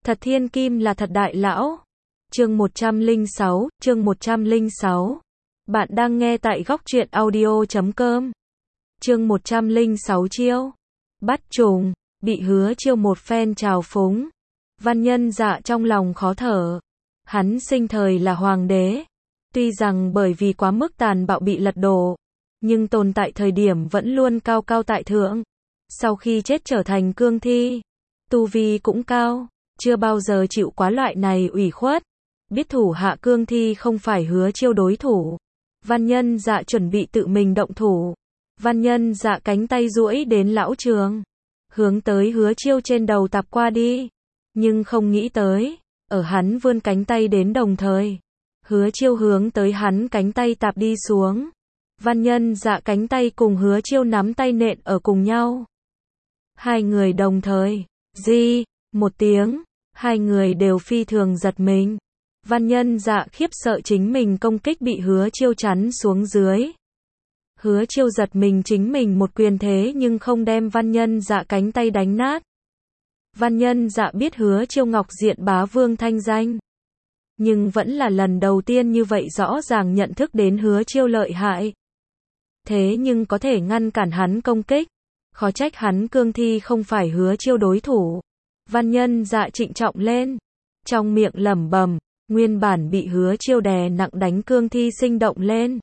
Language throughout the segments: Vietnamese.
Thật thiên kim là thật đại lão. Chương 106. Bạn đang nghe tại góc truyện audio.com. Chương 106 chiêu. Bắt trùng, bị Hứa Chiêu một phen trào phúng. Văn Nhân Dạ trong lòng khó thở. Hắn sinh thời là hoàng đế. Tuy rằng bởi vì quá mức tàn bạo bị lật đổ, nhưng tồn tại thời điểm vẫn luôn cao cao tại thượng. Sau khi chết trở thành cương thi, tu vi cũng cao, chưa bao giờ chịu quá loại này ủy khuất. Biết thủ hạ cương thi không phải Hứa Chiêu đối thủ, Văn Nhân Dạ chuẩn bị tự mình động thủ. Văn Nhân Dạ cánh tay duỗi đến lão trường, hướng tới Hứa Chiêu trên đầu tạp qua đi. Nhưng không nghĩ tới, ở hắn vươn cánh tay đến đồng thời, Hứa Chiêu hướng tới hắn cánh tay tạp đi xuống. Văn Nhân Dạ cánh tay cùng Hứa Chiêu nắm tay nện ở cùng nhau. Hai người đồng thời, di, một tiếng, hai người đều phi thường giật mình. Văn Nhân Dạ khiếp sợ chính mình công kích bị Hứa Chiêu chắn xuống dưới. Hứa Chiêu giật mình chính mình một quyền thế nhưng không đem Văn Nhân Dạ cánh tay đánh nát. Văn Nhân Dạ biết Hứa Chiêu Ngọc Diện Bá Vương thanh danh, nhưng vẫn là lần đầu tiên như vậy rõ ràng nhận thức đến Hứa Chiêu lợi hại. Thế nhưng có thể ngăn cản hắn công kích, khó trách hắn cương thi không phải Hứa Chiêu đối thủ. Văn Nhân Dạ trịnh trọng lên, trong miệng lẩm bẩm, nguyên bản bị Hứa Chiêu đè nặng đánh cương thi sinh động lên.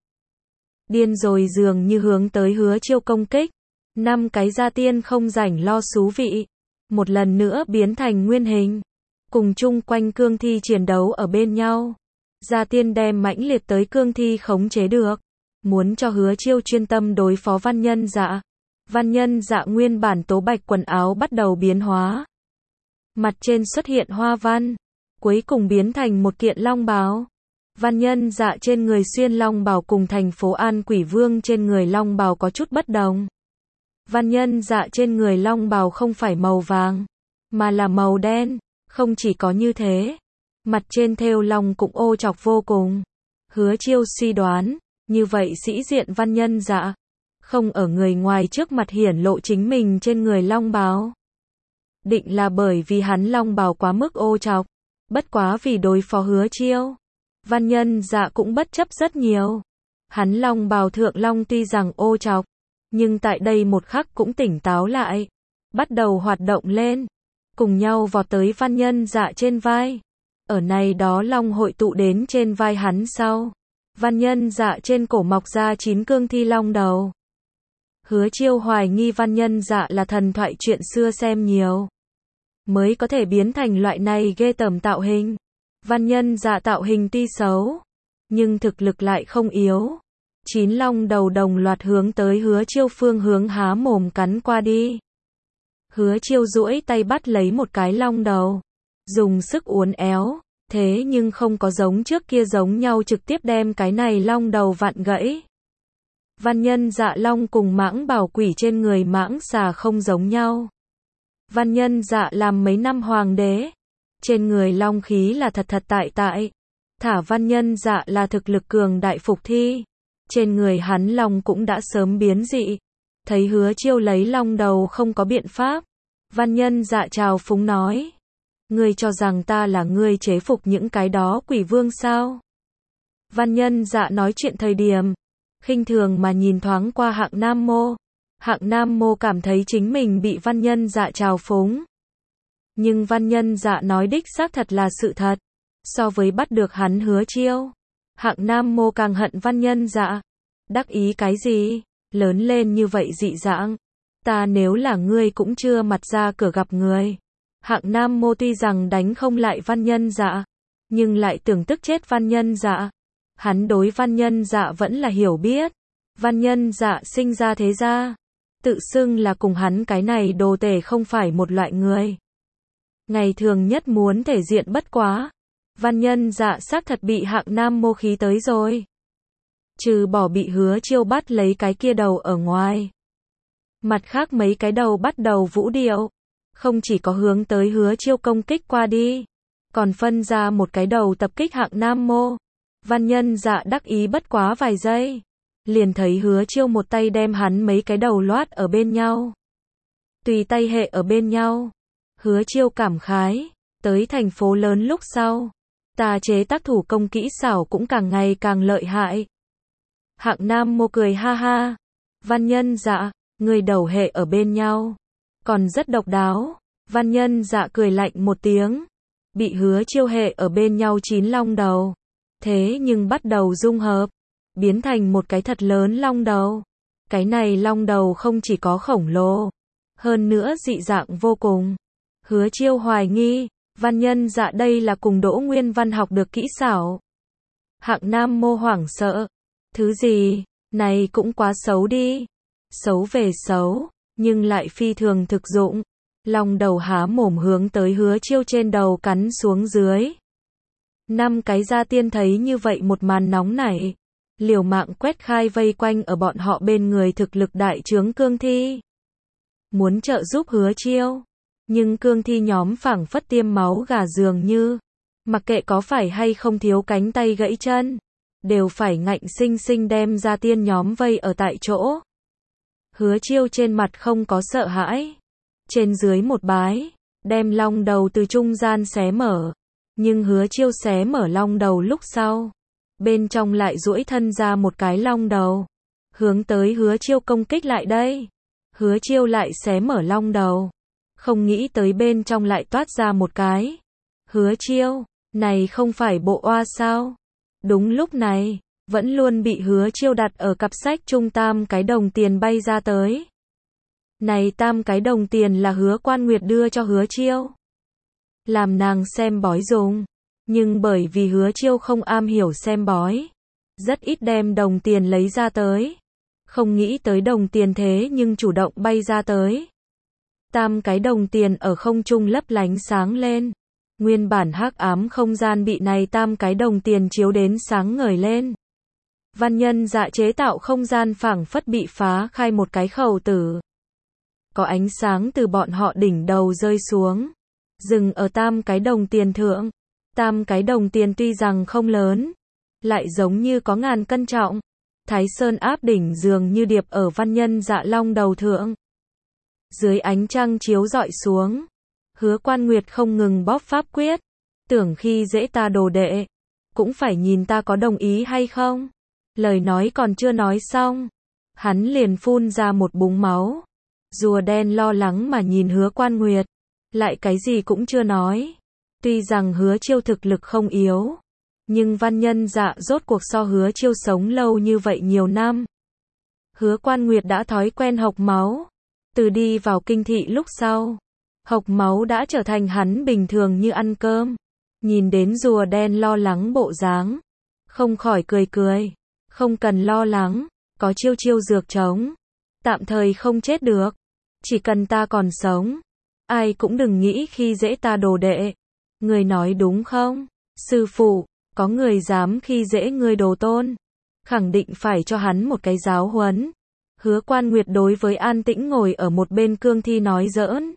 Điên rồi dường như hướng tới Hứa Chiêu công kích. 5 cái gia tiên không rảnh lo xú vị, một lần nữa biến thành nguyên hình, cùng chung quanh cương thi chiến đấu ở bên nhau. Gia tiên đem mãnh liệt tới cương thi khống chế được, muốn cho Hứa Chiêu chuyên tâm đối phó Văn Nhân Dạ. Văn Nhân Dạ nguyên bản tố bạch quần áo bắt đầu biến hóa, mặt trên xuất hiện hoa văn, cuối cùng biến thành một kiện long bào. Văn Nhân Dạ trên người xuyên long bào cùng thành phố An Quỷ Vương trên người long bào có chút bất đồng. Văn Nhân Dạ trên người long bào không phải màu vàng, mà là màu đen. Không chỉ có như thế, mặt trên thêu long cũng ô trọc vô cùng. Hứa Chiêu suy đoán, như vậy sĩ diện Văn Nhân Dạ, không ở người ngoài trước mặt hiển lộ chính mình trên người long bào. Định là bởi vì hắn long bào quá mức ô trọc, bất quá vì đối phó Hứa Chiêu, Văn Nhân Dạ cũng bất chấp rất nhiều. Hắn long bào thượng long tuy rằng ô trọc, nhưng tại đây một khắc cũng tỉnh táo lại, bắt đầu hoạt động lên, cùng nhau vọt tới Văn Nhân Dạ trên vai. Ở này đó long hội tụ đến trên vai hắn sau, Văn Nhân Dạ trên cổ mọc ra 9 cương thi long đầu. Hứa Chiêu hoài nghi Văn Nhân Dạ là thần thoại chuyện xưa xem nhiều, mới có thể biến thành loại này ghê tởm tạo hình. Văn Nhân Dạ tạo hình tuy xấu, nhưng thực lực lại không yếu. 9 long đầu đồng loạt hướng tới Hứa Chiêu phương hướng há mồm cắn qua đi. Hứa Chiêu duỗi tay bắt lấy một cái long đầu, dùng sức uốn éo, thế nhưng không có giống trước kia giống nhau trực tiếp đem cái này long đầu vặn gãy. Văn Nhân Dạ long cùng mãng bảo quỷ trên người mãng xà không giống nhau. Văn Nhân Dạ làm mấy năm hoàng đế, trên người long khí là thật tại. Thả Văn Nhân Dạ là thực lực cường đại phục thi, trên người hắn long cũng đã sớm biến dị. Thấy Hứa Chiêu lấy long đầu không có biện pháp, Văn Nhân Dạ trào phúng nói, ngươi cho rằng ta là ngươi chế phục những cái đó quỷ vương sao? Văn Nhân Dạ nói chuyện thời điểm, khinh thường mà nhìn thoáng qua Hạng Nam Mô. Hạng Nam Mô cảm thấy chính mình bị Văn Nhân Dạ trào phúng. Nhưng Văn Nhân Dạ nói đích xác thật là sự thật. So với bắt được hắn Hứa Chiêu, Hạng Nam Mô càng hận Văn Nhân Dạ. Đắc ý cái gì? Lớn lên như vậy dị dạng, ta nếu là ngươi cũng chưa mặt ra cửa gặp người. Hạng Nam Mô tuy rằng đánh không lại Văn Nhân Dạ, nhưng lại tưởng tức chết Văn Nhân Dạ. Hắn đối Văn Nhân Dạ vẫn là hiểu biết. Văn Nhân Dạ sinh ra thế gia, tự xưng là cùng hắn cái này đồ tể không phải một loại người. Ngày thường nhất muốn thể diện bất quá. Văn Nhân Dạ xác thật bị Hạng Nam Mô khí tới rồi. Trừ bỏ bị Hứa Chiêu bắt lấy cái kia đầu ở ngoài, mặt khác mấy cái đầu bắt đầu vũ điệu, không chỉ có hướng tới Hứa Chiêu công kích qua đi, còn phân ra một cái đầu tập kích Hạng Nam Mô. Văn Nhân Dạ đắc ý bất quá vài giây, liền thấy Hứa Chiêu một tay đem hắn mấy cái đầu loát ở bên nhau, tùy tay hệ ở bên nhau. Hứa Chiêu cảm khái, Tới thành phố lớn lúc sau, ta chế tác thủ công kỹ xảo cũng càng ngày càng lợi hại. Hạng Nam Mô cười ha ha. Văn Nhân Dạ, người đầu hệ ở bên nhau, còn rất độc đáo. Văn Nhân Dạ cười lạnh một tiếng. Bị Hứa Chiêu hệ ở bên nhau 9 long đầu. Thế nhưng bắt đầu dung hợp, biến thành một cái thật lớn long đầu. Cái này long đầu không chỉ có khổng lồ, hơn nữa dị dạng vô cùng. Hứa Chiêu hoài nghi, Văn Nhân Dạ đây là cùng Đỗ Nguyên Văn học được kỹ xảo. Hạng Nam Mô hoảng sợ. Thứ gì, này cũng quá xấu đi. Xấu về xấu, nhưng lại phi thường thực dụng. Long đầu há mồm hướng tới Hứa Chiêu trên đầu cắn xuống dưới. 5 cái gia tiên thấy như vậy một màn nóng nảy, liều mạng quét khai vây quanh ở bọn họ bên người thực lực đại trướng cương thi. Muốn trợ giúp Hứa Chiêu, nhưng cương thi nhóm phảng phất tiêm máu gà dường như, mặc kệ có phải hay không thiếu cánh tay gãy chân, đều phải ngạnh sinh sinh đem gia tiên nhóm vây ở tại chỗ. Hứa Chiêu trên mặt không có sợ hãi, trên dưới một bái, đem long đầu từ trung gian xé mở. Nhưng Hứa Chiêu xé mở long đầu lúc sau, bên trong lại duỗi thân ra một cái long đầu, hướng tới Hứa Chiêu công kích lại đây. Hứa Chiêu lại xé mở long đầu, không nghĩ tới bên trong lại toát ra một cái. Hứa Chiêu, này không phải bộ oa sao? Đúng lúc này, vẫn luôn bị Hứa Chiêu đặt ở cặp sách trung 3 cái đồng tiền bay ra tới. Này 3 cái đồng tiền là Hứa Quan Nguyệt đưa cho Hứa Chiêu, làm nàng xem bói dùng, nhưng bởi vì Hứa Chiêu không am hiểu xem bói, rất ít đem đồng tiền lấy ra tới. Không nghĩ tới đồng tiền thế nhưng chủ động bay ra tới. 3 cái đồng tiền ở không trung lấp lánh sáng lên. Nguyên bản hắc ám không gian bị này 3 cái đồng tiền chiếu đến sáng ngời lên. Văn Nhân Dạ chế tạo không gian phảng phất bị phá khai một cái khẩu tử. Có ánh sáng từ bọn họ đỉnh đầu rơi xuống, dừng ở 3 cái đồng tiền thượng. 3 cái đồng tiền tuy rằng không lớn, lại giống như có ngàn cân trọng. Thái Sơn áp đỉnh dường như điệp ở Văn Nhân Dạ long đầu thượng. Dưới ánh trăng chiếu rọi xuống, Hứa Quan Nguyệt không ngừng bóp pháp quyết, tưởng khi dễ ta đồ đệ, cũng phải nhìn ta có đồng ý hay không. Lời nói còn chưa nói xong, hắn liền phun ra một búng máu. Rùa đen lo lắng mà nhìn Hứa Quan Nguyệt, lại cái gì cũng chưa nói. Tuy rằng Hứa Chiêu thực lực không yếu, nhưng Văn Nhân Dạ rốt cuộc so Hứa Chiêu sống lâu như vậy nhiều năm. Hứa Quan Nguyệt đã thói quen hộc máu, từ đi vào kinh thị lúc sau, hộc máu đã trở thành hắn bình thường như ăn cơm. Nhìn đến rùa đen lo lắng bộ dáng, không khỏi cười cười. Không cần lo lắng, có Chiêu Chiêu dược chống, tạm thời không chết được. Chỉ cần ta còn sống, ai cũng đừng nghĩ khi dễ ta đồ đệ. Người nói đúng không? Sư phụ, có người dám khi dễ người đồ tôn, khẳng định phải cho hắn một cái giáo huấn. Hứa Quan Nguyệt đối với an tĩnh ngồi ở một bên cương thi nói giỡn.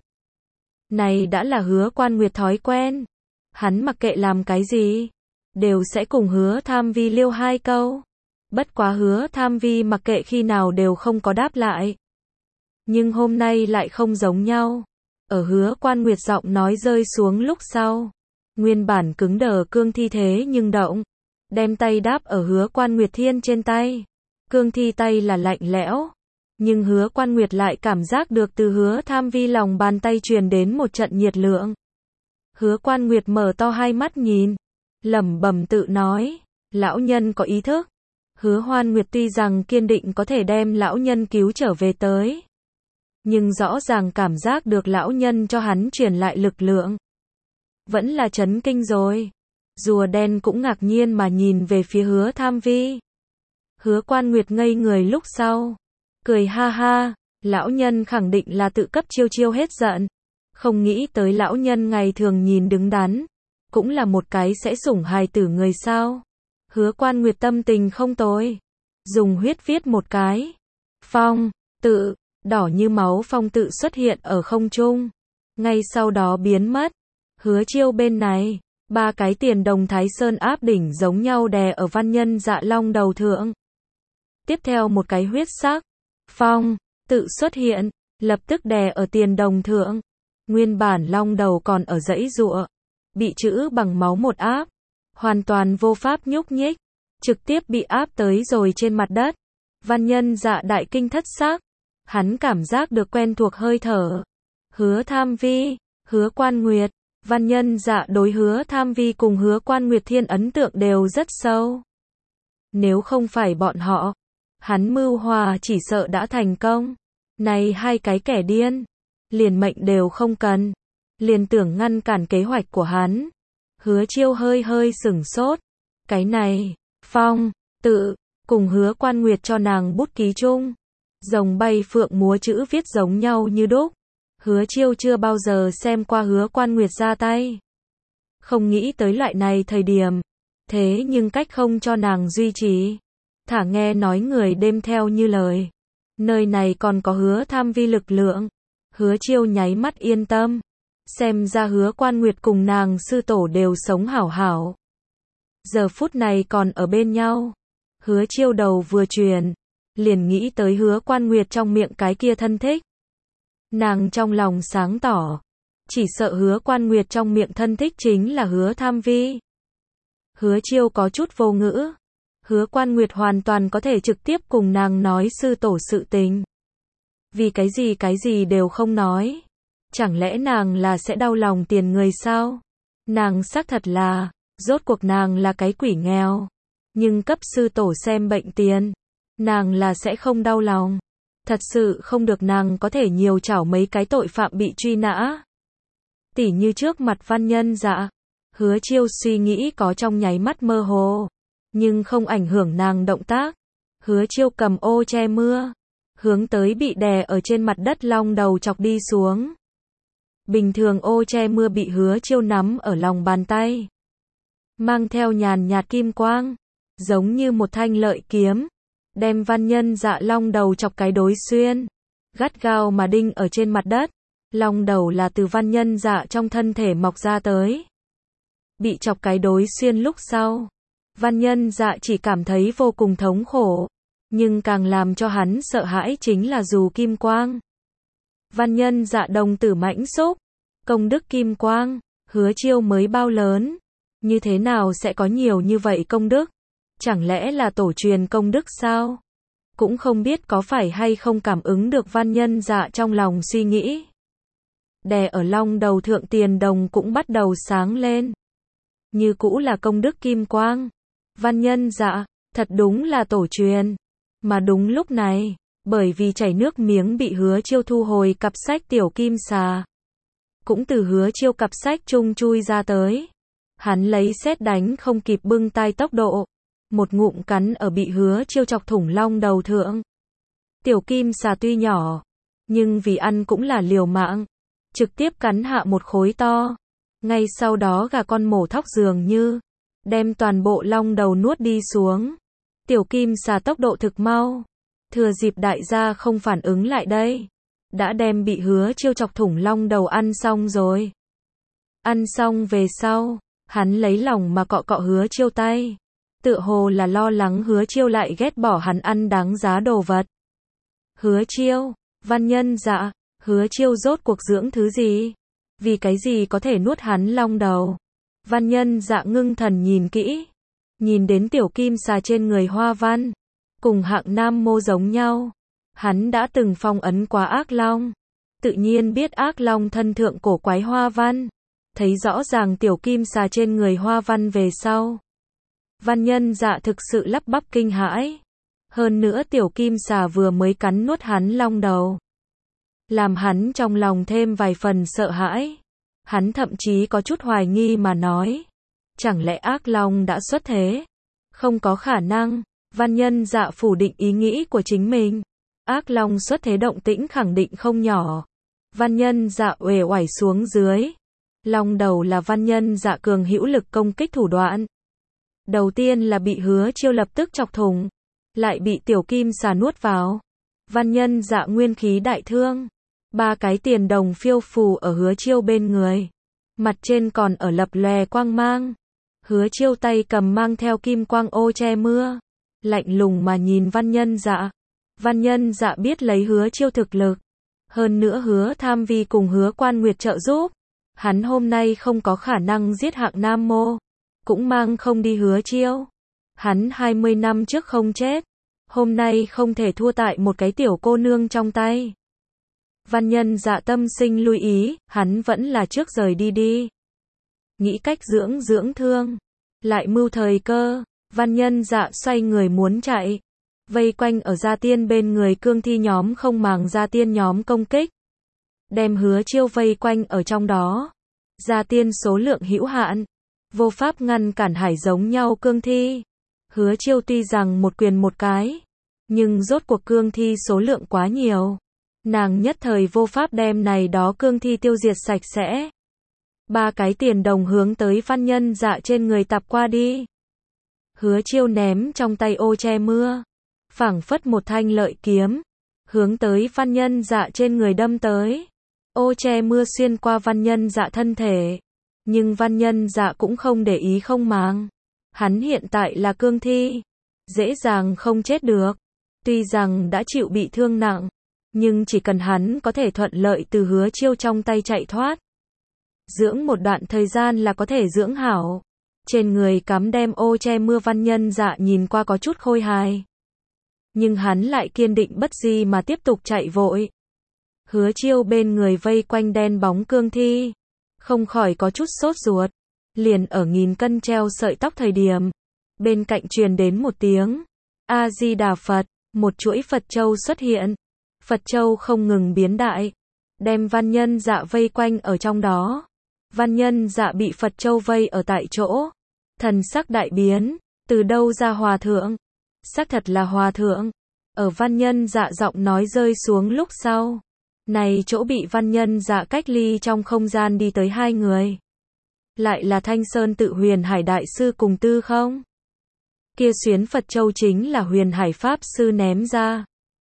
Này đã là Hứa Quan Nguyệt thói quen. Hắn mặc kệ làm cái gì, đều sẽ cùng Hứa Tham Vi liêu 2 câu. Bất quá Hứa Tham Vi mặc kệ khi nào đều không có đáp lại. Nhưng hôm nay lại không giống nhau. Ở Hứa Quan Nguyệt giọng nói rơi xuống lúc sau, nguyên bản cứng đờ cương thi thế nhưng động, đem tay đáp ở Hứa Quan Nguyệt Thiên trên tay. Cương thi tay là lạnh lẽo, nhưng Hứa Quan Nguyệt lại cảm giác được từ Hứa Tham Vi lòng bàn tay truyền đến một trận nhiệt lượng. Hứa Quan Nguyệt mở to hai mắt nhìn, lẩm bẩm tự nói, lão nhân có ý thức. Hứa Hoan Nguyệt tuy rằng kiên định có thể đem lão nhân cứu trở về tới, nhưng rõ ràng cảm giác được lão nhân cho hắn truyền lại lực lượng. Vẫn là chấn kinh rồi. Rùa đen cũng ngạc nhiên mà nhìn về phía Hứa Tham Vi. Hứa Quan Nguyệt ngây người lúc sau, cười ha ha, lão nhân khẳng định là tự cấp Chiêu Chiêu hết giận. Không nghĩ tới lão nhân ngày thường nhìn đứng đắn, cũng là một cái sẽ sủng hài tử người sao. Hứa Quan Nguyệt tâm tình không tồi, dùng huyết viết một cái phong tự, đỏ như máu phong tự xuất hiện ở không trung, ngay sau đó biến mất. Hứa Chiêu bên này, 3 cái tiền đồng Thái Sơn áp đỉnh giống nhau đè ở Văn Nhân Dạ long đầu thượng. Tiếp theo một cái huyết sắc phong tự xuất hiện, lập tức đè ở tiền đồng thượng. Nguyên bản long đầu còn ở giãy giụa, bị trữ bằng máu một áp, hoàn toàn vô pháp nhúc nhích, trực tiếp bị áp tới rồi trên mặt đất. Văn Nhân Dạ đại kinh thất sắc, hắn cảm giác được quen thuộc hơi thở. Hứa Tham Vi, Hứa Quan Nguyệt, Văn Nhân Dạ đối Hứa Tham Vi cùng Hứa Quan Nguyệt Thiên ấn tượng đều rất sâu. Nếu không phải bọn họ, hắn mưu hòa chỉ sợ đã thành công. Này hai cái kẻ điên, liền mệnh đều không cần, liền tưởng ngăn cản kế hoạch của hắn. Hứa Chiêu hơi hơi sửng sốt, cái này, phong, tự, cùng Hứa Quan Nguyệt cho nàng bút ký chung. Rồng bay phượng múa chữ viết giống nhau như đúc. Hứa Chiêu chưa bao giờ xem qua Hứa Quan Nguyệt ra tay. Không nghĩ tới loại này thời điểm. Thế nhưng cách không cho nàng duy trì. Thả nghe nói người đêm theo như lời. Nơi này còn có Hứa Tham Vi lực lượng. Hứa Chiêu nháy mắt yên tâm. Xem ra Hứa Quan Nguyệt cùng nàng sư tổ đều sống hảo hảo. Giờ phút này còn ở bên nhau. Hứa Chiêu đầu vừa chuyển, liền nghĩ tới Hứa Quan Nguyệt trong miệng cái kia thân thích. Nàng trong lòng sáng tỏ, chỉ sợ Hứa Quan Nguyệt trong miệng thân thích chính là Hứa Tham Vi. Hứa Chiêu có chút vô ngữ. Hứa Quan Nguyệt hoàn toàn có thể trực tiếp cùng nàng nói sư tổ sự tình. Vì cái gì đều không nói. Chẳng lẽ nàng là sẽ đau lòng tiền người sao? Nàng xác thật là, rốt cuộc nàng là cái quỷ nghèo. Nhưng cấp sư tổ xem bệnh tiền, nàng là sẽ không đau lòng. Thật sự không được nàng có thể nhiều chảo mấy cái tội phạm bị truy nã. Tỉ như trước mặt Văn Nhân Dạ. Hứa Chiêu suy nghĩ có trong nháy mắt mơ hồ, nhưng không ảnh hưởng nàng động tác. Hứa Chiêu cầm ô che mưa, hướng tới bị đè ở trên mặt đất long đầu chọc đi xuống. Bình thường ô che mưa bị Hứa Chiêu nắm ở lòng bàn tay, mang theo nhàn nhạt kim quang, giống như một thanh lợi kiếm, đem Văn Nhân Dạ long đầu chọc cái đối xuyên, gắt gao mà đinh ở trên mặt đất. Long đầu là từ Văn Nhân Dạ trong thân thể mọc ra tới. Bị chọc cái đối xuyên lúc sau, Văn Nhân Dạ chỉ cảm thấy vô cùng thống khổ, nhưng càng làm cho hắn sợ hãi chính là dù kim quang. Văn Nhân Dạ đồng tử mãnh xúc, công đức kim quang, Hứa Chiêu mới bao lớn, như thế nào sẽ có nhiều như vậy công đức? Chẳng lẽ là tổ truyền công đức sao? Cũng không biết có phải hay không cảm ứng được Văn Nhân Dạ trong lòng suy nghĩ. Đè ở long đầu thượng tiền đồng cũng bắt đầu sáng lên. Như cũ là công đức kim quang. Văn Nhân Dạ, thật đúng là tổ truyền. Mà đúng lúc này, bởi vì chảy nước miếng bị Hứa Chiêu thu hồi cặp sách tiểu kim xà. Cũng từ Hứa Chiêu cặp sách chung chui ra tới. Hắn lấy sét đánh không kịp bưng tay tốc độ. Một ngụm cắn ở bị Hứa Chiêu chọc thủng long đầu thượng. Tiểu kim xà tuy nhỏ, nhưng vì ăn cũng là liều mạng. Trực tiếp cắn hạ một khối to. Ngay sau đó gà con mổ thóc dường như đem toàn bộ long đầu nuốt đi xuống. Tiểu kim xà tốc độ thực mau. Thừa dịp đại gia không phản ứng lại đây, đã đem bị Hứa Chiêu chọc thủng long đầu ăn xong rồi. Ăn xong về sau, hắn lấy lòng mà cọ cọ Hứa Chiêu tay. Tựa hồ là lo lắng Hứa Chiêu lại ghét bỏ hắn ăn đáng giá đồ vật. Hứa Chiêu, Văn Nhân Dạ, Hứa Chiêu rốt cuộc dưỡng thứ gì? Vì cái gì có thể nuốt hắn long đầu? Văn Nhân Dạ ngưng thần nhìn kỹ, nhìn đến tiểu kim xà trên người hoa văn, cùng hạng nam mô giống nhau. Hắn đã từng phong ấn quá ác long, tự nhiên biết ác long thân thượng cổ quái hoa văn. Thấy rõ ràng tiểu kim xà trên người hoa văn về sau, Văn Nhân Dạ thực sự lắp bắp kinh hãi. Hơn nữa tiểu kim xà vừa mới cắn nuốt hắn long đầu, làm hắn trong lòng thêm vài phần sợ hãi. Hắn thậm chí có chút hoài nghi mà nói, chẳng lẽ ác long đã xuất thế? Không có khả năng. Văn Nhân Dạ phủ định ý nghĩ của chính mình. Ác long xuất thế động tĩnh khẳng định không nhỏ. Văn Nhân Dạ uể oải xuống dưới. Long đầu là Văn Nhân Dạ cường hữu lực công kích thủ đoạn. Đầu tiên là bị Hứa Chiêu lập tức chọc thủng, lại bị tiểu kim xà nuốt vào. Văn Nhân Dạ nguyên khí đại thương. 3 cái tiền đồng phiêu phù ở Hứa Chiêu bên người. Mặt trên còn ở lập lòe quang mang. Hứa Chiêu tay cầm mang theo kim quang ô che mưa, lạnh lùng mà nhìn Văn Nhân Dạ. Văn Nhân Dạ biết lấy Hứa Chiêu thực lực, hơn nữa Hứa Tham Vi cùng Hứa Quan Nguyệt trợ giúp, Hắn hôm nay không có khả năng giết Hạng Nam Mô, cũng mang không đi Hứa Chiêu. Hắn 20 năm trước không chết, hôm nay không thể thua tại một cái tiểu cô nương trong tay. Văn Nhân Dạ tâm sinh lưu ý, hắn vẫn là trước rời đi đi. Nghĩ cách dưỡng thương, lại mưu thời cơ, Văn Nhân Dạ xoay người muốn chạy. Vây quanh ở Gia Tiên bên người cương thi nhóm không màng Gia Tiên nhóm công kích. Đem Hứa Chiêu vây quanh ở trong đó. Gia Tiên số lượng hữu hạn, vô pháp ngăn cản hải giống nhau cương thi. Hứa Chiêu tuy rằng một quyền một cái, nhưng rốt cuộc cương thi số lượng quá nhiều. Nàng nhất thời vô pháp đem này đó cương thi tiêu diệt sạch sẽ. 3 cái tiền đồng hướng tới Văn Nhân Dạ trên người tạp qua đi. Hứa Chiêu ném trong tay ô che mưa, phảng phất một thanh lợi kiếm, hướng tới Văn Nhân Dạ trên người đâm tới. Ô che mưa xuyên qua Văn Nhân Dạ thân thể, nhưng Văn Nhân Dạ cũng không để ý không màng. Hắn hiện tại là cương thi, dễ dàng không chết được. Tuy rằng đã chịu bị thương nặng, nhưng chỉ cần hắn có thể thuận lợi từ Hứa Chiêu trong tay chạy thoát, dưỡng một đoạn thời gian là có thể dưỡng hảo. Trên người cắm đem ô che mưa Văn Nhân Dạ nhìn qua có chút khôi hài, nhưng hắn lại kiên định bất di mà tiếp tục chạy vội. Hứa Chiêu bên người vây quanh đen bóng cương thi, không khỏi có chút sốt ruột. Liền ở nghìn cân treo sợi tóc thời điểm, bên cạnh truyền đến một tiếng A Di Đà Phật, một chuỗi Phật châu xuất hiện. Phật châu không ngừng biến đại, đem Văn Nhân Dạ vây quanh ở trong đó. Văn Nhân Dạ bị Phật châu vây ở tại chỗ, thần sắc đại biến, từ đâu ra hòa thượng? Xác thật là hòa thượng. Ở Văn Nhân Dạ giọng nói rơi xuống lúc sau, này chỗ bị Văn Nhân Dạ cách ly trong không gian đi tới 2 người. Lại là Thanh Sơn tự Huyền Hải Đại Sư cùng Tư Không. Kia xuyến Phật châu chính là Huyền Hải Pháp Sư ném ra.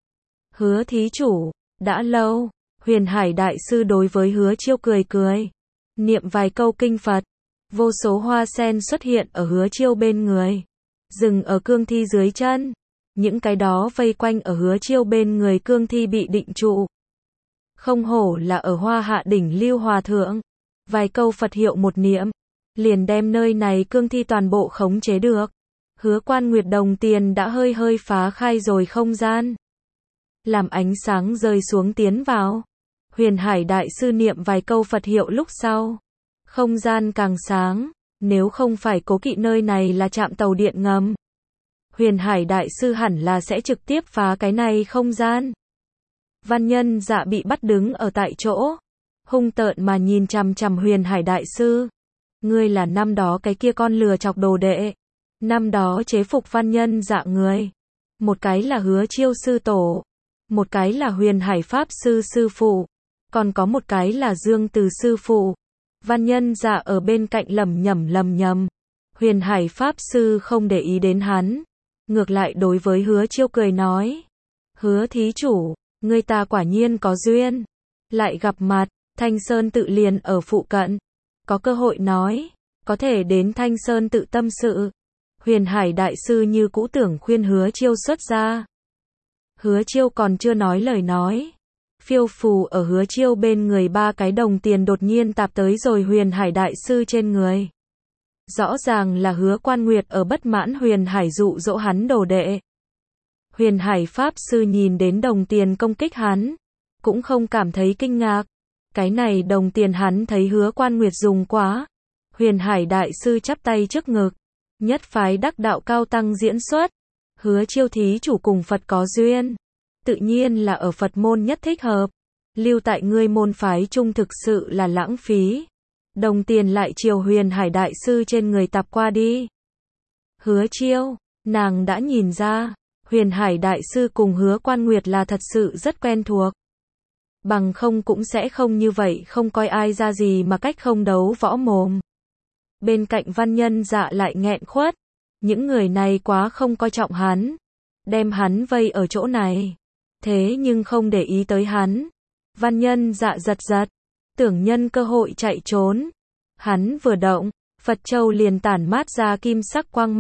Hứa thí chủ, đã lâu. Huyền Hải Đại Sư đối với Hứa Chiêu cười cười, niệm vài câu kinh Phật. Vô số hoa sen xuất hiện ở Hứa Chiêu bên người, dừng ở cương thi dưới chân. Những cái đó vây quanh ở Hứa Chiêu bên người cương thi bị định trụ. Không hổ là ở Hoa Hạ đỉnh lưu hòa thượng. Vài câu Phật hiệu một niệm, liền đem nơi này cương thi toàn bộ khống chế được. Hứa Quan Nguyệt đồng tiền đã hơi hơi phá khai rồi không gian, làm ánh sáng rơi xuống tiến vào. Huyền Hải Đại Sư niệm vài câu Phật hiệu lúc sau, không gian càng sáng. Nếu không phải cố kỵ nơi này là trạm tàu điện ngầm, Huyền Hải Đại Sư hẳn là sẽ trực tiếp phá cái này không gian. Văn Nhân Dạ bị bắt đứng ở tại chỗ, hung tợn mà nhìn chằm chằm Huyền Hải Đại Sư. Ngươi là năm đó cái kia con lừa chọc đồ đệ, năm đó chế phục Văn Nhân Dạ người. Một cái là Hứa Chiêu sư tổ, một cái là Huyền Hải Pháp Sư sư phụ, còn có một cái là Dương Từ sư phụ. Văn Nhân Dạ ở bên cạnh lẩm nhẩm. Huyền Hải Pháp Sư không để ý đến hắn, ngược lại đối với Hứa Chiêu cười nói: Hứa thí chủ, ngươi ta quả nhiên có duyên, lại gặp mặt. Thanh Sơn tự liền ở phụ cận, có cơ hội nói, có thể đến Thanh Sơn tự tâm sự. Huyền Hải Đại Sư như cũ tưởng khuyên Hứa Chiêu xuất ra. Hứa Chiêu còn chưa nói lời nói, phiêu phù ở Hứa Chiêu bên người 3 cái đồng tiền đột nhiên tạp tới rồi Huyền Hải Đại Sư trên người. Rõ ràng là Hứa Quan Nguyệt ở bất mãn Huyền Hải dụ dỗ hắn đồ đệ. Huyền Hải Pháp Sư nhìn đến đồng tiền công kích hắn, cũng không cảm thấy kinh ngạc. Cái này đồng tiền hắn thấy Hứa Quan Nguyệt dùng quá. Huyền Hải Đại Sư chắp tay trước ngực, nhất phái đắc đạo cao tăng diễn xuất. Hứa Chiêu thí chủ cùng Phật có duyên, tự nhiên là ở Phật môn nhất thích hợp. Lưu tại ngươi môn phái chung thực sự là lãng phí. Đồng tiền lại chiều Huyền Hải Đại Sư trên người tạp qua đi. Hứa Chiêu, nàng đã nhìn ra, Huyền Hải Đại Sư cùng Hứa Quan Nguyệt là thật sự rất quen thuộc. Bằng không cũng sẽ không như vậy không coi ai ra gì mà cách không đấu võ mồm. Bên cạnh Văn Nhân Dạ lại nghẹn khuất, những người này quá không coi trọng hắn, đem hắn vây ở chỗ này, thế nhưng không để ý tới hắn. Văn Nhân Dạ giật, tưởng nhân cơ hội chạy trốn. Hắn vừa động, Phật châu liền tản mát ra kim sắc quang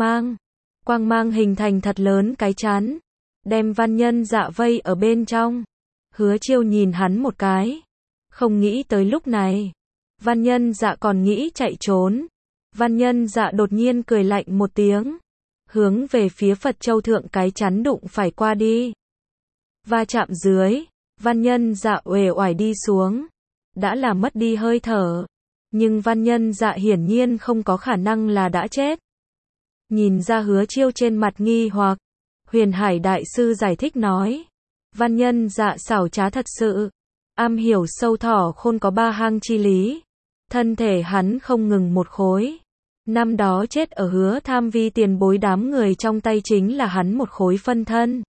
mang hình thành thật lớn cái chắn, đem Văn Nhân Dạ vây ở bên trong. Hứa Chiêu nhìn hắn một cái, không nghĩ tới lúc này, Văn Nhân Dạ còn nghĩ chạy trốn. Văn Nhân Dạ đột nhiên cười lạnh một tiếng, hướng về phía Phật Châu Thượng cái chắn đụng phải qua đi. Va chạm dưới, Văn Nhân Dạ uể oải đi xuống, đã là mất đi hơi thở, nhưng Văn Nhân Dạ hiển nhiên không có khả năng là đã chết. Nhìn ra Hứa Chiêu trên mặt nghi hoặc, Huyền Hải Đại Sư giải thích nói, Văn Nhân Dạ xảo trá thật sự, am hiểu sâu thỏ khôn có ba hang chi lý, thân thể hắn không ngừng một khối. Năm đó chết ở Hứa Tham Vi tiền bối đám người trong tay chính là hắn một khối phân thân.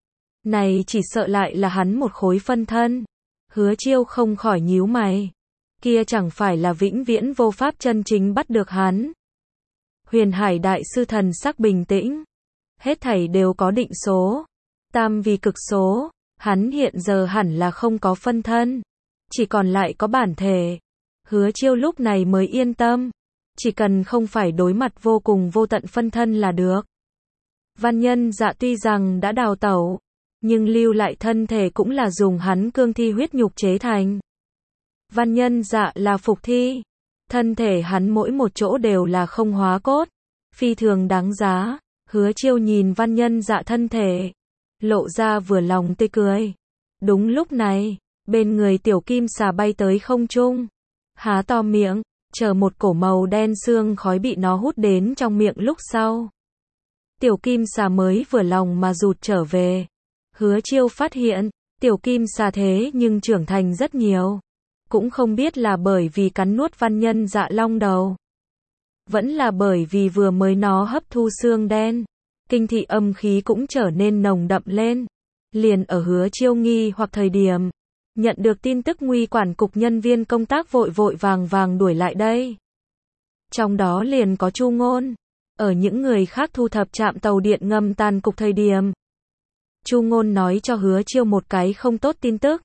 Này chỉ sợ lại là hắn một khối phân thân. Hứa Chiêu không khỏi nhíu mày. Kia chẳng phải là vĩnh viễn vô pháp chân chính bắt được hắn. Huyền Hải Đại Sư thần sắc bình tĩnh. Hết thảy đều có định số. Tam vì cực số, hắn hiện giờ hẳn là không có phân thân. Chỉ còn lại có bản thể. Hứa Chiêu lúc này mới yên tâm. Chỉ cần không phải đối mặt vô cùng vô tận phân thân là được. Văn Nhân Dạ tuy rằng đã đào tẩu, nhưng lưu lại thân thể cũng là dùng hắn cương thi huyết nhục chế thành. Văn Nhân Dạ là phục thi, thân thể hắn mỗi một chỗ đều là không hóa cốt, phi thường đáng giá. Hứa Chiêu nhìn Văn Nhân Dạ thân thể, lộ ra vừa lòng tươi cười. Đúng lúc này, bên người tiểu kim xà bay tới không trung, há to miệng, chờ một cổ màu đen xương khói bị nó hút đến trong miệng lúc sau. Tiểu kim xà mới vừa lòng mà rụt trở về. Hứa Chiêu phát hiện, tiểu kim xà thế nhưng trưởng thành rất nhiều. Cũng không biết là bởi vì cắn nuốt Văn Nhân Dạ long đầu, vẫn là bởi vì vừa mới nó hấp thu xương đen, kinh thị âm khí cũng trở nên nồng đậm lên. Liền ở Hứa Chiêu nghi hoặc thời điểm, nhận được tin tức Nguy quản cục nhân viên công tác vội vội vàng vàng đuổi lại đây. Trong đó liền có Chu Ngôn. Ở những người khác thu thập trạm tàu điện ngầm tàn cục thời điểm, Chu Ngôn nói cho Hứa Chiêu một cái không tốt tin tức.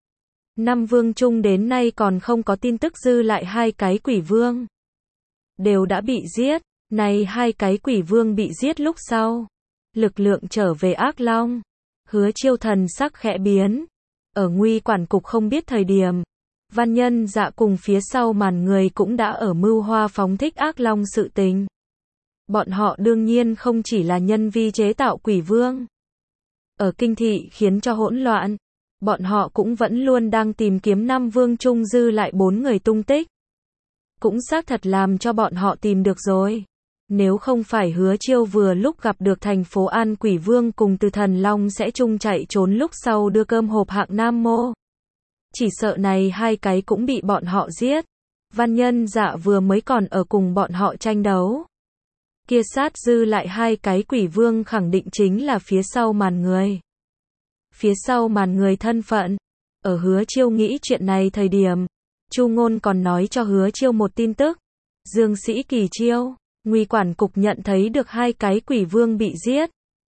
Năm vương trung đến nay còn không có tin tức dư lại hai cái quỷ vương. Đều đã bị giết, này hai cái quỷ vương bị giết lúc sau. Lực lượng trở về Ác Long. Hứa Chiêu thần sắc khẽ biến. Ở Nguy quản cục không biết thời điểm, Văn Nhân Dạ cùng phía sau màn người cũng đã ở mưu hoa phóng thích Ác Long sự tình. Bọn họ đương nhiên không chỉ là nhân vi chế tạo quỷ vương. Ở kinh thị khiến cho hỗn loạn, bọn họ cũng vẫn luôn đang tìm kiếm năm vương trung dư lại 4 người tung tích. Cũng xác thật làm cho bọn họ tìm được rồi. Nếu không phải Hứa Chiêu vừa lúc gặp được thành phố An Quỷ Vương cùng Từ Thần Long sẽ chung chạy trốn lúc sau đưa cơm hộp hạng Nam Mô. Chỉ sợ này hai cái cũng bị bọn họ giết. Văn Nhân Dạ vừa mới còn ở cùng bọn họ tranh đấu. Kia sát dư lại hai cái quỷ vương khẳng định chính là phía sau màn người. Phía sau màn người thân phận. Ở Hứa Chiêu nghĩ chuyện này thời điểm, Chu Ngôn còn nói cho Hứa Chiêu một tin tức. Dương Sĩ Kỳ chiêu, Nguy quản cục nhận thấy được hai cái quỷ vương bị giết.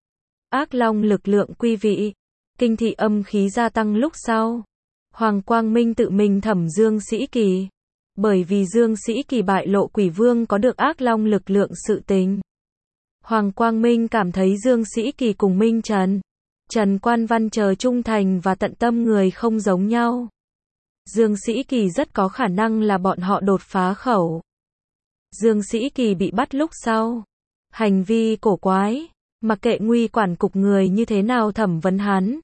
Ác Long lực lượng quy vị, kinh thị âm khí gia tăng lúc sau. Hoàng Quang Minh tự mình thẩm Dương Sĩ Kỳ. Bởi vì Dương Sĩ Kỳ bại lộ quỷ vương có được Ác Long lực lượng sự tình. Hoàng Quang Minh cảm thấy Dương Sĩ Kỳ cùng Minh Trần Quan Văn chờ trung thành và tận tâm người không giống nhau. Dương Sĩ Kỳ rất có khả năng là bọn họ đột phá khẩu. Dương Sĩ Kỳ bị bắt lúc sau, hành vi cổ quái, mặc kệ Nguy quản cục người như thế nào thẩm vấn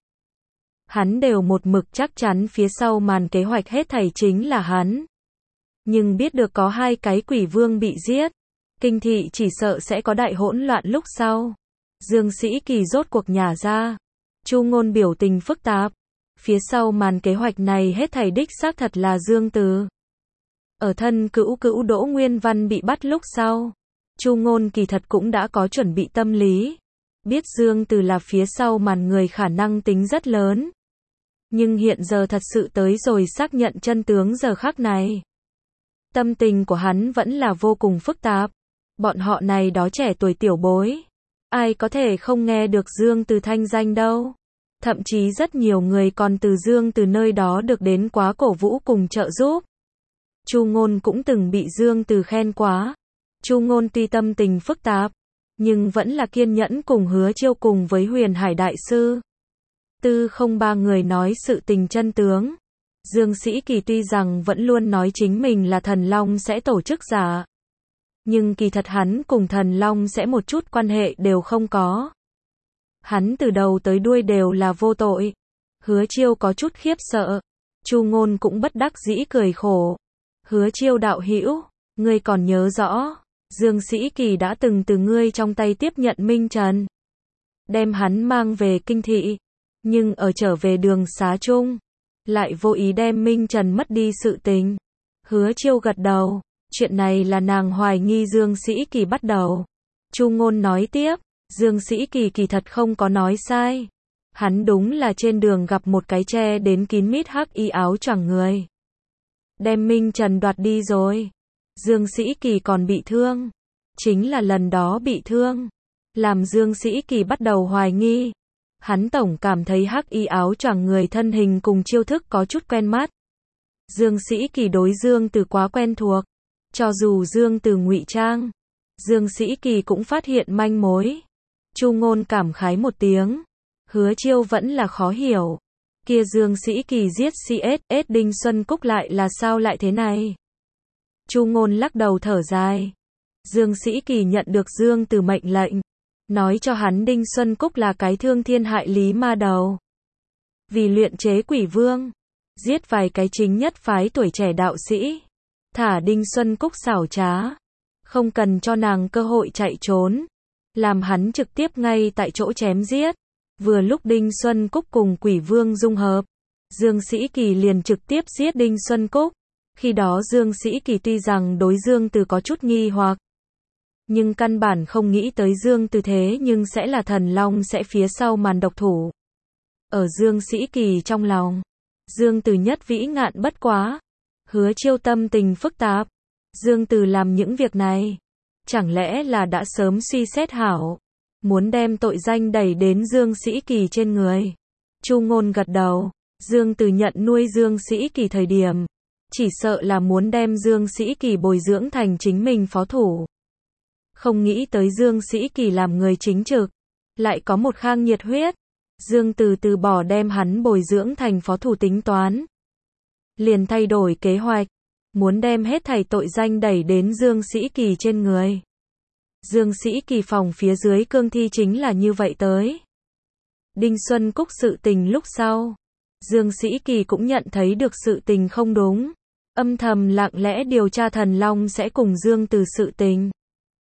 hắn đều một mực chắc chắn phía sau màn kế hoạch hết thảy chính là hắn. Nhưng biết được có hai cái quỷ vương bị giết, kinh thị chỉ sợ sẽ có đại hỗn loạn lúc sau. Dương Sĩ Kỳ rốt cuộc nhả ra. Chu Ngôn biểu tình phức tạp. Phía sau màn kế hoạch này hết thảy đích xác thật là Dương Từ. Ở thân cữu Đỗ Nguyên Văn bị bắt lúc sau, Chu Ngôn kỳ thật cũng đã có chuẩn bị tâm lý. Biết Dương Từ là phía sau màn người khả năng tính rất lớn. Nhưng hiện giờ thật sự tới rồi xác nhận chân tướng giờ khắc này. Tâm tình của hắn vẫn là vô cùng phức tạp. Bọn họ này đó trẻ tuổi tiểu bối. Ai có thể không nghe được Dương Từ thanh danh đâu. Thậm chí rất nhiều người còn từ Dương Từ nơi đó được đến quá cổ vũ cùng trợ giúp. Chu Ngôn cũng từng bị Dương Từ khen quá. Chu Ngôn tuy tâm tình phức tạp, nhưng vẫn là kiên nhẫn cùng Hứa Chiêu cùng với Huyền Hải Đại Sư. Tư không ba người nói sự tình chân tướng. Dương Sĩ Kỳ tuy rằng vẫn luôn nói chính mình là thần long sẽ tổ chức giả, nhưng kỳ thật hắn cùng thần long sẽ một chút quan hệ đều không có. Hắn từ đầu tới đuôi đều là vô tội. Hứa Chiêu có chút khiếp sợ. Chu Ngôn cũng bất đắc dĩ cười khổ. Hứa Chiêu đạo hữu, ngươi còn nhớ rõ, Dương Sĩ Kỳ đã từng từ ngươi trong tay tiếp nhận Minh Trần, đem hắn mang về kinh thị, nhưng ở trở về đường xá chung, lại vô ý đem Minh Trần mất đi sự tình. Hứa Chiêu gật đầu, chuyện này là nàng hoài nghi Dương Sĩ Kỳ bắt đầu. Chu Ngôn nói tiếp, Dương Sĩ Kỳ kỳ thật không có nói sai. Hắn đúng là trên đường gặp một cái che đến kín mít hắc y áo choàng người, đem Minh Trần đoạt đi rồi. Dương Sĩ Kỳ còn bị thương. Chính là lần đó bị thương, làm Dương Sĩ Kỳ bắt đầu hoài nghi. Hắn tổng cảm thấy hắc y áo choàng người thân hình cùng chiêu thức có chút quen mắt. Dương Sĩ Kỳ đối Dương Từ quá quen thuộc. Cho dù Dương Từ ngụy trang, Dương Sĩ Kỳ cũng phát hiện manh mối. Chu Ngôn cảm khái một tiếng. Hứa Chiêu vẫn là khó hiểu. Kia Dương Sĩ Kỳ giết CSS Đinh Xuân Cúc lại là sao lại thế này? Chu Ngôn lắc đầu thở dài. Dương Sĩ Kỳ nhận được Dương Từ mệnh lệnh, nói cho hắn Đinh Xuân Cúc là cái thương thiên hại lý ma đầu. Vì luyện chế quỷ vương, giết vài cái chính nhất phái tuổi trẻ đạo sĩ, thả Đinh Xuân Cúc xảo trá, không cần cho nàng cơ hội chạy trốn, làm hắn trực tiếp ngay tại chỗ chém giết. Vừa lúc Đinh Xuân Cúc cùng quỷ vương dung hợp, Dương Sĩ Kỳ liền trực tiếp giết Đinh Xuân Cúc. Khi đó Dương Sĩ Kỳ tuy rằng đối Dương Từ có chút nghi hoặc, nhưng căn bản không nghĩ tới Dương Từ thế nhưng sẽ là thần long sẽ phía sau màn độc thủ. Ở Dương Sĩ Kỳ trong lòng, Dương Từ nhất vĩ ngạn bất quá. Hứa Chiêu tâm tình phức tạp. Dương Từ làm những việc này, chẳng lẽ là đã sớm suy xét hảo, muốn đem tội danh đẩy đến Dương Sĩ Kỳ trên người. Chu Ngôn gật đầu. Dương Từ nhận nuôi Dương Sĩ Kỳ thời điểm, chỉ sợ là muốn đem Dương Sĩ Kỳ bồi dưỡng thành chính mình phó thủ. Không nghĩ tới Dương Sĩ Kỳ làm người chính trực, lại có một khang nhiệt huyết. Dương Từ từ bỏ đem hắn bồi dưỡng thành phó thủ tính toán, liền thay đổi kế hoạch, muốn đem hết thảy tội danh đẩy đến Dương Sĩ Kỳ trên người. Dương Sĩ Kỳ phòng phía dưới cương thi chính là như vậy tới. Đinh Xuân Cúc sự tình lúc sau, Dương Sĩ Kỳ cũng nhận thấy được sự tình không đúng, âm thầm lặng lẽ điều tra thần long sẽ cùng Dương Từ sự tình.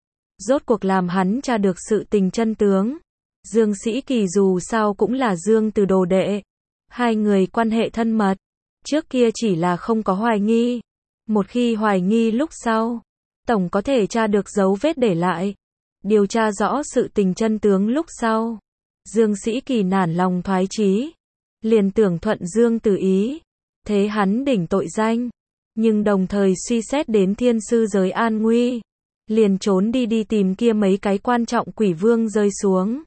Rốt cuộc làm hắn tra được sự tình chân tướng. Dương Sĩ Kỳ dù sao cũng là Dương Từ đồ đệ, hai người quan hệ thân mật, trước kia chỉ là không có hoài nghi. Một khi hoài nghi lúc sau, tổng có thể tra được dấu vết để lại. Điều tra rõ sự tình chân tướng lúc sau, Dương Sĩ Kỳ nản lòng thoái chí, liền tưởng thuận Dương Từ ý, thế hắn đỉnh tội danh, nhưng đồng thời suy xét đến thiên sư giới an nguy, liền trốn đi tìm kia mấy cái quan trọng quỷ vương rơi xuống.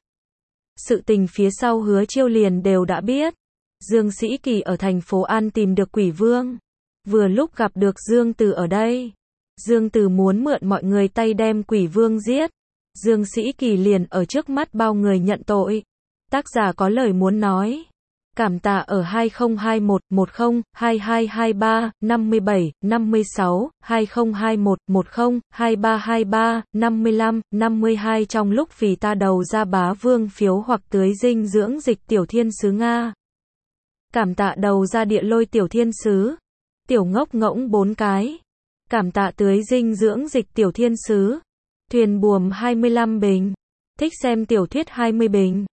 Sự tình phía sau Hứa Chiêu liền đều đã biết. Dương Sĩ Kỳ ở thành phố An tìm được quỷ vương, vừa lúc gặp được Dương Từ ở đây. Dương Từ muốn mượn mọi người tay đem quỷ vương giết. Dương Sĩ Kỳ liền ở trước mắt bao người nhận tội. Tác giả có lời muốn nói. Cảm tạ ở 2021 10 2223 57 56 2021 10 2323 55 52 trong lúc vì ta đầu ra bá vương phiếu hoặc tưới dinh dưỡng dịch tiểu thiên sứ Nga. Cảm tạ đầu ra địa lôi tiểu thiên sứ. Tiểu ngốc ngỗng 4 cái. Cảm tạ tưới dinh dưỡng dịch tiểu thiên sứ. Thuyền buồm 25 bình. Thích xem tiểu thuyết 20 bình.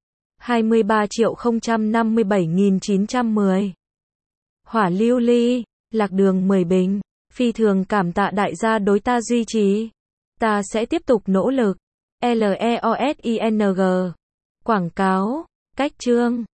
23.057.910. Hỏa lưu ly, lạc đường 10 bình. Phi thường cảm tạ đại gia đối ta duy trì. Ta sẽ tiếp tục nỗ lực. LEOSING. Quảng cáo, cách chương.